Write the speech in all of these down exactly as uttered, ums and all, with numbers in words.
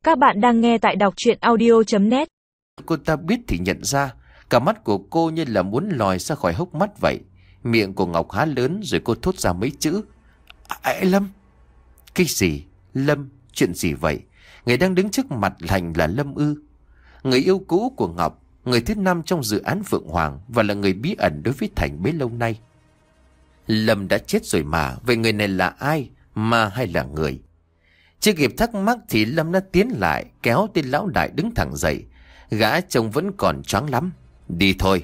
Các bạn đang nghe tại đọc truyện audio chấm net. Cô ta biết thì nhận ra, cả mắt của cô như là muốn lòi ra khỏi hốc mắt vậy. Miệng của Ngọc há lớn rồi cô thốt ra mấy chữ: à, Lâm. Cái gì? Lâm? Chuyện gì vậy? Người đang đứng trước mặt Thành là Lâm ư? Người yêu cũ của Ngọc, người thứ năm trong dự án Phượng Hoàng, và là người bí ẩn đối với Thành bấy lâu nay. Lâm đã chết rồi mà, vậy người này là ai? Ma hay là người? Chưa kịp thắc mắc thì Lâm đã tiến lại, kéo tên lão đại đứng thẳng dậy. Gã trông vẫn còn choáng lắm. Đi thôi.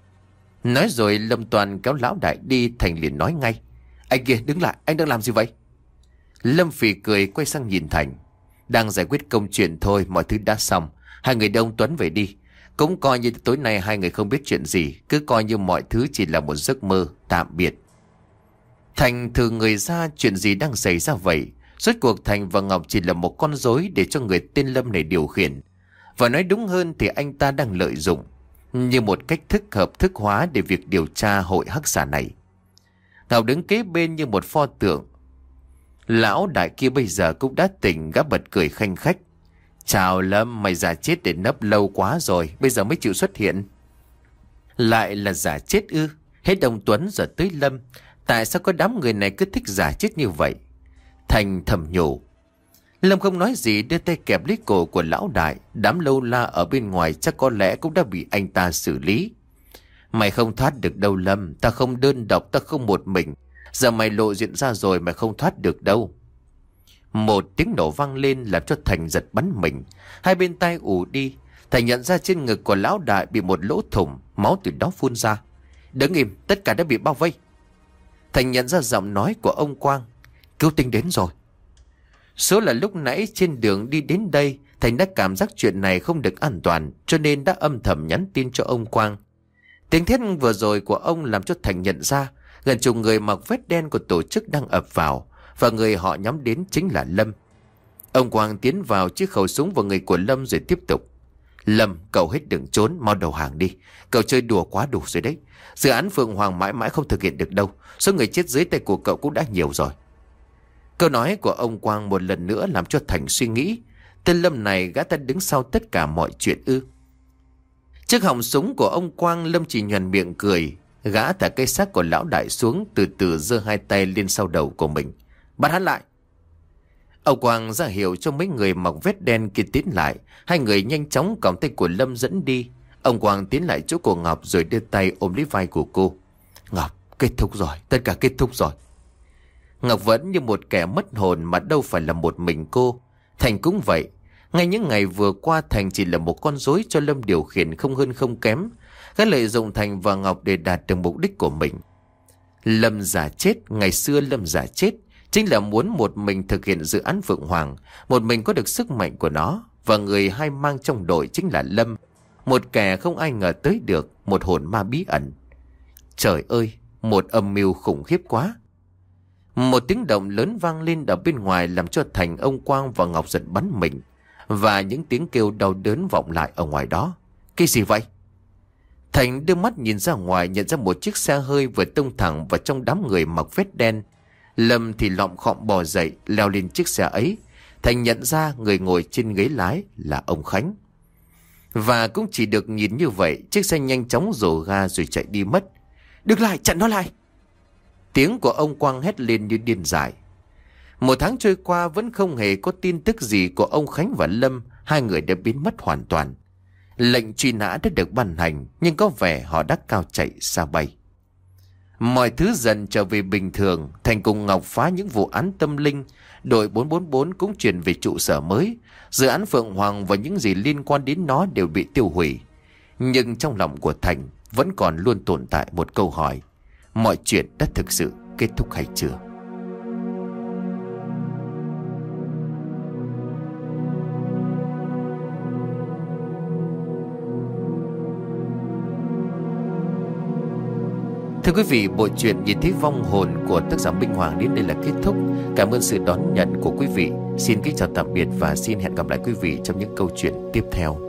Nói rồi Lâm Toàn kéo lão đại đi. Thành liền nói ngay: anh kia, đứng lại, anh đang làm gì vậy? Lâm phì cười quay sang nhìn Thành: đang giải quyết công chuyện thôi, mọi thứ đã xong. Hai người đông Tuấn về đi. Cũng coi như tối nay hai người không biết chuyện gì, cứ coi như mọi thứ chỉ là một giấc mơ. Tạm biệt. Thành thử người ra, chuyện gì đang xảy ra vậy? Rốt cuộc Thành và Ngọc chỉ là một con rối để cho người tên Lâm này điều khiển. Và nói đúng hơn thì anh ta đang lợi dụng như một cách thức hợp thức hóa để việc điều tra hội hắc xà này. Ngọc đứng kế bên như một pho tượng. Lão đại kia bây giờ cũng đã tỉnh, gã bật cười khanh khách: chào Lâm, mày giả chết để nấp lâu quá rồi, bây giờ mới chịu xuất hiện. Lại là giả chết ư? Hết ông Tuấn giờ tới Lâm, tại sao có đám người này cứ thích giả chết như vậy? Thành thầm nhủ. Lâm không nói gì, đưa tay kẹp lấy cổ của lão đại. Đám lâu la ở bên ngoài chắc có lẽ cũng đã bị anh ta xử lý. Mày không thoát được đâu Lâm, ta không đơn độc, ta không một mình. Giờ mày lộ diện ra rồi, mày không thoát được đâu. Một tiếng nổ vang lên làm cho Thành giật bắn mình. Hai bên tai ù đi. Thành nhận ra trên ngực của lão đại bị một lỗ thủng, máu từ đó phun ra. Đứng im, tất cả đã bị bao vây. Thành nhận ra giọng nói của ông Quang: cứu tinh đến rồi. Số là lúc nãy trên đường đi đến đây, Thành đã cảm giác chuyện này không được an toàn, cho nên đã âm thầm nhắn tin cho ông Quang. Tiếng thét vừa rồi của ông làm cho Thành nhận ra gần chục người mặc vest đen của tổ chức đang ập vào, và người họ nhắm đến chính là Lâm. Ông Quang tiến vào chiếc khẩu súng vào người của Lâm rồi tiếp tục: Lâm, cậu hết đừng trốn, mau đầu hàng đi. Cậu chơi đùa quá đủ rồi đấy. Dự án Phượng Hoàng mãi mãi không thực hiện được đâu. Số người chết dưới tay của cậu cũng đã nhiều rồi. Câu nói của ông Quang một lần nữa làm cho Thành suy nghĩ, tên Lâm này gã ta đứng sau tất cả mọi chuyện ư? Trước họng súng của ông Quang, Lâm chỉ nhoẻn miệng cười. Gã thả cây xác của lão đại xuống, từ từ giơ hai tay lên sau đầu của mình: bắt hắn lại. Ông Quang ra hiệu cho mấy người mặc vest đen kia tiến lại. Hai người nhanh chóng còng tay của Lâm dẫn đi. Ông Quang tiến lại chỗ của Ngọc rồi đưa tay ôm lấy vai của cô: Ngọc, kết thúc rồi, tất cả kết thúc rồi. Ngọc vẫn như một kẻ mất hồn, mà đâu phải là một mình cô. Thành cũng vậy. Ngay những ngày vừa qua, Thành chỉ là một con rối cho Lâm điều khiển, không hơn không kém. Gã lợi dụng Thành và Ngọc để đạt được mục đích của mình. Lâm giả chết, ngày xưa Lâm giả chết chính là muốn một mình thực hiện dự án Phượng Hoàng, một mình có được sức mạnh của nó. Và người hai mang trong đội chính là Lâm, một kẻ không ai ngờ tới được, một hồn ma bí ẩn. Trời ơi, một âm mưu khủng khiếp quá. Một tiếng động lớn vang lên ở bên ngoài làm cho Thành, ông Quang và Ngọc giật bắn mình. Và những tiếng kêu đau đớn vọng lại ở ngoài đó. Cái gì vậy? Thành đưa mắt nhìn ra ngoài, nhận ra một chiếc xe hơi vừa tông thẳng vào trong đám người mặc vest đen. Lâm thì lọm khọm bò dậy, leo lên chiếc xe ấy. Thành nhận ra người ngồi trên ghế lái là ông Khánh. Và cũng chỉ được nhìn như vậy, chiếc xe nhanh chóng rồ ga rồi chạy đi mất. Đừng lại, chặn nó lại! Tiếng của ông Quang hét lên như điên dại. Một tháng trôi qua vẫn không hề có tin tức gì của ông Khánh và Lâm. Hai người đã biến mất hoàn toàn. Lệnh truy nã đã được ban hành, nhưng có vẻ họ đã cao chạy xa bay. Mọi thứ dần trở về bình thường. Thành cùng Ngọc phá những vụ án tâm linh. Đội bốn bốn bốn cũng chuyển về trụ sở mới. Dự án Phượng Hoàng và những gì liên quan đến nó đều bị tiêu hủy. Nhưng trong lòng của Thành vẫn còn luôn tồn tại một câu hỏi: mọi chuyện đã thực sự kết thúc hay chưa? Thưa quý vị, bộ truyện Nhìn Thấy Vong Hồn của tác giả Minh Hoàng đến đây là kết thúc. Cảm ơn sự đón nhận của quý vị. Xin kính chào tạm biệt và xin hẹn gặp lại quý vị trong những câu chuyện tiếp theo.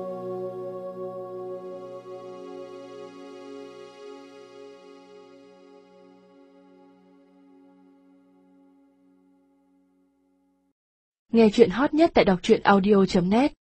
Nghe chuyện hot nhất tại đọc truyện audio chấm net.